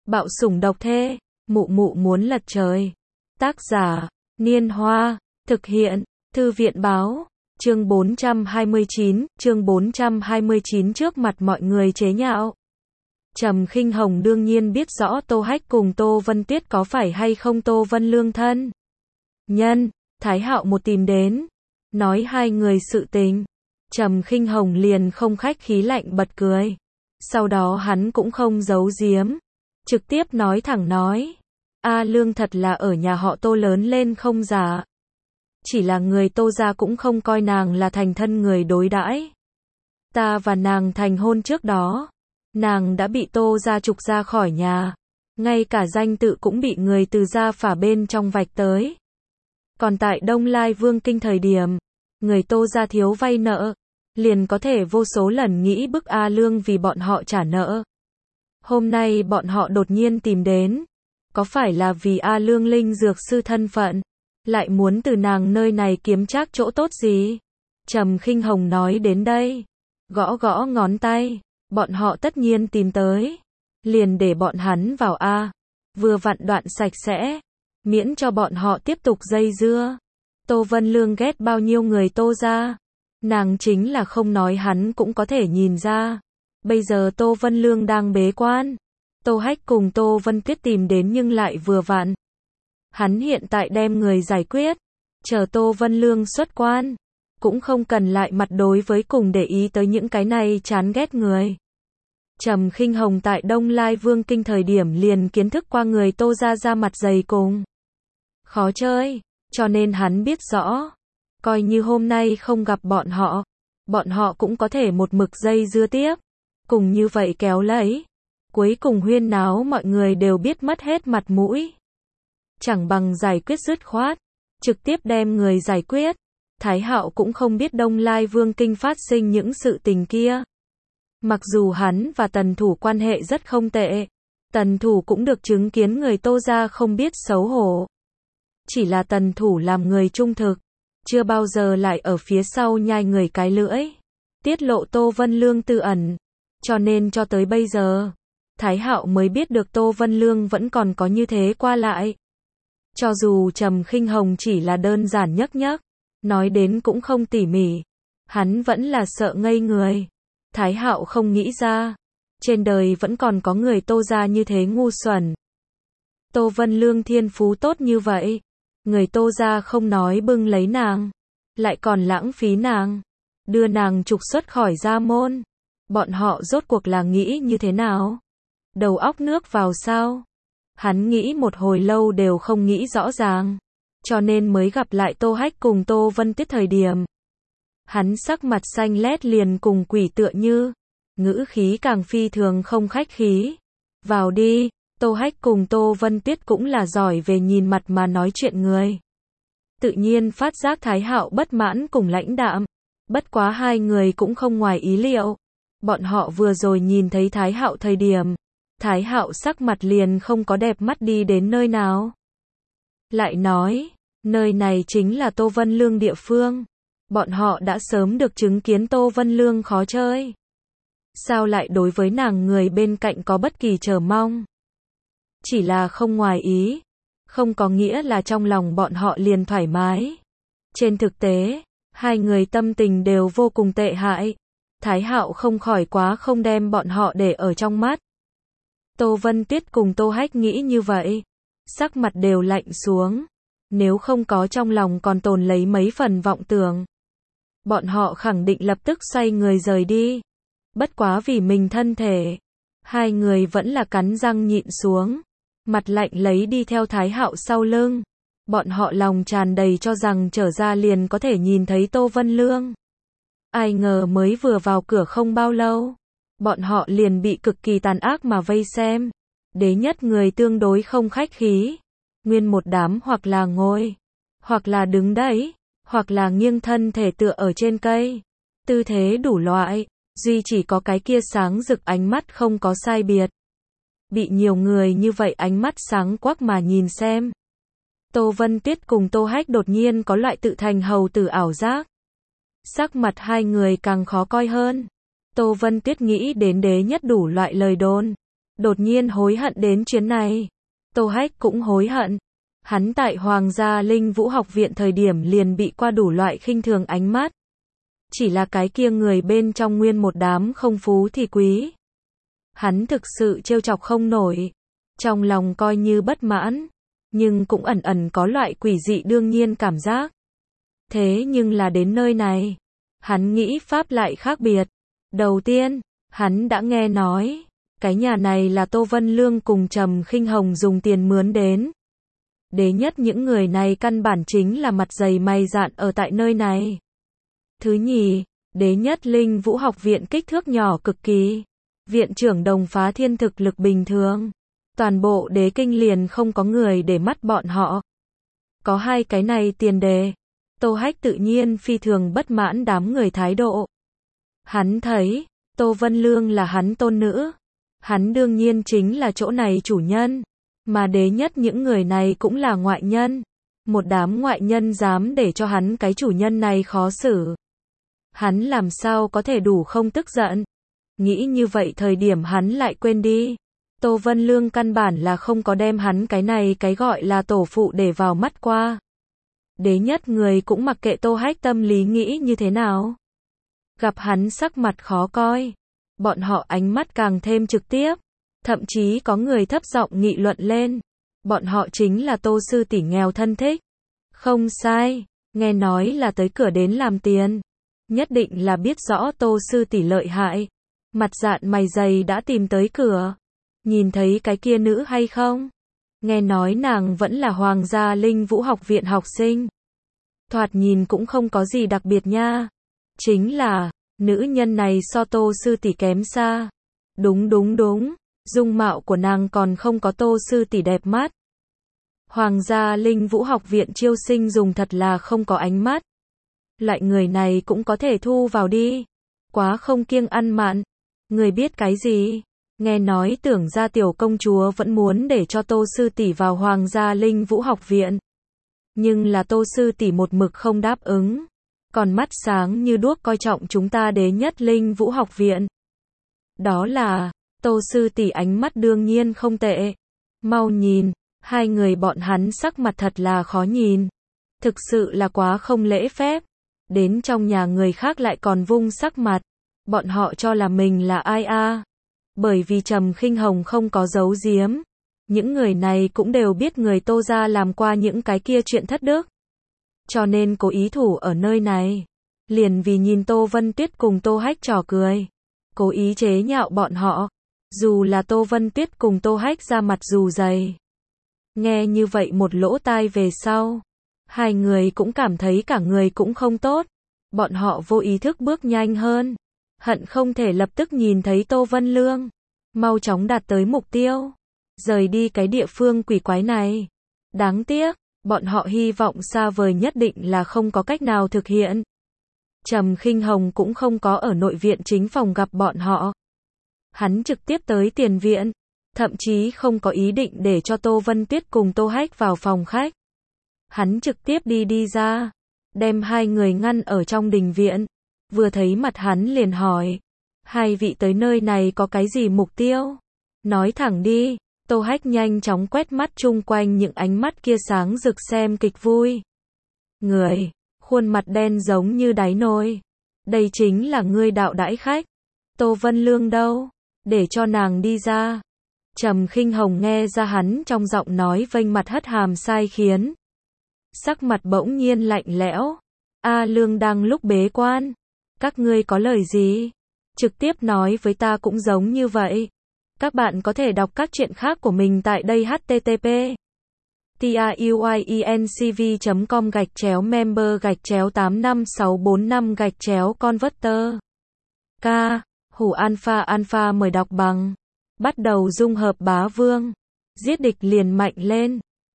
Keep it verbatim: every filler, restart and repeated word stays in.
Bạo sủng độc thê, mụ mụ muốn lật trời. Tác giả, Niên Hoa, thực hiện, Thư viện báo, chương bốn trăm hai mươi chín, chương bốn trăm hai mươi chín trước mặt mọi người chế nhạo. Trầm Khinh Hồng đương nhiên biết rõ Tô Hách cùng Tô Vân Tuyết có phải hay không Tô Vân Lương thân nhân, Thái Hạo một tìm đến, nói hai người sự tình. Trầm Khinh Hồng liền không khách khí lạnh bật cười. Sau đó hắn cũng không giấu giếm, trực tiếp nói thẳng nói, A Lương thật là ở nhà họ Tô lớn lên không giả. Chỉ là người Tô gia cũng không coi nàng là thành thân người đối đãi. Ta và nàng thành hôn trước đó, nàng đã bị Tô gia trục ra khỏi nhà, ngay cả danh tự cũng bị người từ gia phả bên trong vạch tới. Còn tại Đông Lai Vương Kinh thời điểm, người Tô gia thiếu vay nợ, liền có thể vô số lần nghĩ bức A Lương vì bọn họ trả nợ. Hôm nay bọn họ đột nhiên tìm đến, có phải là vì A Lương linh dược sư thân phận, lại muốn từ nàng nơi này kiếm trác chỗ tốt gì? Trầm Khinh Hồng nói đến đây, gõ gõ ngón tay, bọn họ tất nhiên tìm tới, liền để bọn hắn vào A, vừa vặn đoạn sạch sẽ, miễn cho bọn họ tiếp tục dây dưa. Tô Vân Lương ghét bao nhiêu người Tô gia, nàng chính là không nói hắn cũng có thể nhìn ra. Bây giờ Tô Vân Lương đang bế quan, Tô Hách cùng Tô Vân Tuyết tìm đến nhưng lại vừa vặn. Hắn hiện tại đem người giải quyết, chờ Tô Vân Lương xuất quan, cũng không cần lại mặt đối với cùng để ý tới những cái này chán ghét người. Trầm Khinh Hồng tại Đông Lai Vương Kinh thời điểm liền kiến thức qua người Tô gia ra mặt dày cùng khó chơi, cho nên hắn biết rõ, coi như hôm nay không gặp bọn họ, bọn họ cũng có thể một mực dây dưa tiếp, cùng như vậy kéo lấy, cuối cùng huyên náo mọi người đều biết mất hết mặt mũi. Chẳng bằng giải quyết dứt khoát, trực tiếp đem người giải quyết. Thái Hạo cũng không biết Đông Lai Vương Kinh phát sinh những sự tình kia. Mặc dù hắn và Tần Thủ quan hệ rất không tệ, Tần Thủ cũng được chứng kiến người Tô gia không biết xấu hổ. Chỉ là Tần Thủ làm người trung thực, chưa bao giờ lại ở phía sau nhai người cái lưỡi, tiết lộ Tô Vân Lương tư ẩn, cho nên cho tới bây giờ, Thái Hạo mới biết được Tô Vân Lương vẫn còn có như thế qua lại. Cho dù Trầm Khinh Hồng chỉ là đơn giản nhấc nhấc, nói đến cũng không tỉ mỉ, hắn vẫn là sợ ngây người. Thái Hạo không nghĩ ra, trên đời vẫn còn có người Tô gia như thế ngu xuẩn. Tô Vân Lương thiên phú tốt như vậy, người Tô gia không nói bưng lấy nàng, lại còn lãng phí nàng, đưa nàng trục xuất khỏi gia môn. Bọn họ rốt cuộc là nghĩ như thế nào? Đầu óc nước vào sao? Hắn nghĩ một hồi lâu đều không nghĩ rõ ràng, cho nên mới gặp lại Tô Hách cùng Tô Vân Tuyết thời điểm. Hắn sắc mặt xanh lét liền cùng quỷ tựa như, ngữ khí càng phi thường không khách khí. Vào đi, Tô Hách cùng Tô Vân Tuyết cũng là giỏi về nhìn mặt mà nói chuyện người. Tự nhiên phát giác Thái Hạo bất mãn cùng lãnh đạm, bất quá hai người cũng không ngoài ý liệu. Bọn họ vừa rồi nhìn thấy Thái Hạo thời điểm, Thái Hạo sắc mặt liền không có đẹp mắt đi đến nơi nào. Lại nói, nơi này chính là Tô Vân Lương địa phương. Bọn họ đã sớm được chứng kiến Tô Vân Lương khó chơi. Sao lại đối với nàng người bên cạnh có bất kỳ chờ mong? Chỉ là không ngoài ý, không có nghĩa là trong lòng bọn họ liền thoải mái. Trên thực tế, hai người tâm tình đều vô cùng tệ hại. Thái Hạo không khỏi quá không đem bọn họ để ở trong mắt. Tô Vân Tuyết cùng Tô Hách nghĩ như vậy, sắc mặt đều lạnh xuống. Nếu không có trong lòng còn tồn lấy mấy phần vọng tưởng, bọn họ khẳng định lập tức xoay người rời đi. Bất quá vì mình thân thể, hai người vẫn là cắn răng nhịn xuống, mặt lạnh lấy đi theo Thái Hạo sau lưng. Bọn họ lòng tràn đầy cho rằng trở ra liền có thể nhìn thấy Tô Vân Lương. Ai ngờ mới vừa vào cửa không bao lâu, bọn họ liền bị cực kỳ tàn ác mà vây xem. Đế nhất người tương đối không khách khí, nguyên một đám hoặc là ngồi, hoặc là đứng đấy, hoặc là nghiêng thân thể tựa ở trên cây. Tư thế đủ loại, duy chỉ có cái kia sáng rực ánh mắt không có sai biệt. Bị nhiều người như vậy ánh mắt sáng quắc mà nhìn xem. Tô Vân Tuyết cùng Tô Hách đột nhiên có loại tự thành hầu tử ảo giác. Sắc mặt hai người càng khó coi hơn. Tô Vân Tuyết nghĩ đến đế nhất đủ loại lời đồn, đột nhiên hối hận đến chuyến này. Tô Hách cũng hối hận. Hắn tại Hoàng gia Linh Vũ học viện thời điểm liền bị qua đủ loại khinh thường ánh mắt. Chỉ là cái kia người bên trong nguyên một đám không phú thì quý. Hắn thực sự trêu chọc không nổi. Trong lòng coi như bất mãn, nhưng cũng ẩn ẩn có loại quỷ dị đương nhiên cảm giác. Thế nhưng là đến nơi này, hắn nghĩ pháp lại khác biệt. Đầu tiên, hắn đã nghe nói, cái nhà này là Tô Vân Lương cùng Trầm Khinh Hồng dùng tiền mướn đến. Đế nhất những người này căn bản chính là mặt dày mày dạn ở tại nơi này. Thứ nhì, đế nhất Linh Vũ học viện kích thước nhỏ cực kỳ. Viện trưởng Đồng Phá Thiên thực lực bình thường. Toàn bộ đế kinh liền không có người để mắt bọn họ. Có hai cái này tiền đề. Tô Hách tự nhiên phi thường bất mãn đám người thái độ. Hắn thấy, Tô Vân Lương là hắn tôn nữ. Hắn đương nhiên chính là chỗ này chủ nhân. Mà đế nhất những người này cũng là ngoại nhân. Một đám ngoại nhân dám để cho hắn cái chủ nhân này khó xử. Hắn làm sao có thể đủ không tức giận. Nghĩ như vậy thời điểm hắn lại quên đi. Tô Vân Lương căn bản là không có đem hắn cái này cái gọi là tổ phụ để vào mắt qua. Đế nhất người cũng mặc kệ Tô Hách tâm lý nghĩ như thế nào. Gặp hắn sắc mặt khó coi. Bọn họ ánh mắt càng thêm trực tiếp. Thậm chí có người thấp giọng nghị luận lên. Bọn họ chính là Tô sư tỷ nghèo thân thích. Không sai, nghe nói là tới cửa đến làm tiền. Nhất định là biết rõ Tô sư tỷ lợi hại. Mặt dạn mày dày đã tìm tới cửa. Nhìn thấy cái kia nữ hay không? Nghe nói nàng vẫn là Hoàng gia Linh Vũ học viện học sinh. Thoạt nhìn cũng không có gì đặc biệt nha. Chính là, nữ nhân này so Tô sư tỷ kém xa. Đúng đúng đúng, dung mạo của nàng còn không có Tô sư tỷ đẹp mắt. Hoàng gia Linh Vũ học viện chiêu sinh dùng thật là không có ánh mắt. Loại người này cũng có thể thu vào đi. Quá không kiêng ăn mạn. Người biết cái gì? Nghe nói tưởng ra tiểu công chúa vẫn muốn để cho Tô sư tỷ vào Hoàng gia Linh Vũ học viện. Nhưng là Tô sư tỷ một mực không đáp ứng. Còn mắt sáng như đuốc coi trọng chúng ta đế nhất Linh Vũ học viện. Đó là, Tô sư tỷ ánh mắt đương nhiên không tệ. Mau nhìn, hai người bọn hắn sắc mặt thật là khó nhìn. Thực sự là quá không lễ phép. Đến trong nhà người khác lại còn vung sắc mặt. Bọn họ cho là mình là ai a? Bởi vì Trầm Khinh Hồng không có giấu giếm. Những người này cũng đều biết người Tô gia làm qua những cái kia chuyện thất đức. Cho nên cố ý thủ ở nơi này. Liền vì nhìn Tô Vân Tuyết cùng Tô Hách trò cười. Cố ý chế nhạo bọn họ. Dù là Tô Vân Tuyết cùng Tô Hách ra mặt dù dày. Nghe như vậy một lỗ tai về sau. Hai người cũng cảm thấy cả người cũng không tốt. Bọn họ vô ý thức bước nhanh hơn. Hận không thể lập tức nhìn thấy Tô Vân Lương. Mau chóng đạt tới mục tiêu. Rời đi cái địa phương quỷ quái này. Đáng tiếc, bọn họ hy vọng xa vời nhất định là không có cách nào thực hiện. Trầm Khinh Hồng cũng không có ở nội viện chính phòng gặp bọn họ. Hắn trực tiếp tới tiền viện. Thậm chí không có ý định để cho Tô Vân Tuyết cùng Tô Hách vào phòng khách. Hắn trực tiếp đi đi ra. Đem hai người ngăn ở trong đình viện. Vừa thấy mặt hắn liền hỏi. Hai vị tới nơi này có cái gì mục tiêu? Nói thẳng đi. Tô Hách nhanh chóng quét mắt chung quanh những ánh mắt kia sáng rực xem kịch vui. Người, khuôn mặt đen giống như đáy nồi. Đây chính là ngươi đạo đãi khách. Tô Vân Lương đâu? Để cho nàng đi ra. Trầm Khinh Hồng nghe ra hắn trong giọng nói vênh mặt hất hàm sai khiến. Sắc mặt bỗng nhiên lạnh lẽo. A Lương đang lúc bế quan. Các ngươi có lời gì? Trực tiếp nói với ta cũng giống như vậy. Các bạn có thể đọc các chuyện khác của mình tại đây h t t p truyencv chấm com gạch chéo member gạch chéo tám năm sáu bốn năm gạch chéo converter. K. Hủ Alpha Alpha mời đọc bằng. Bắt đầu dung hợp bá vương. Giết địch liền mạnh lên.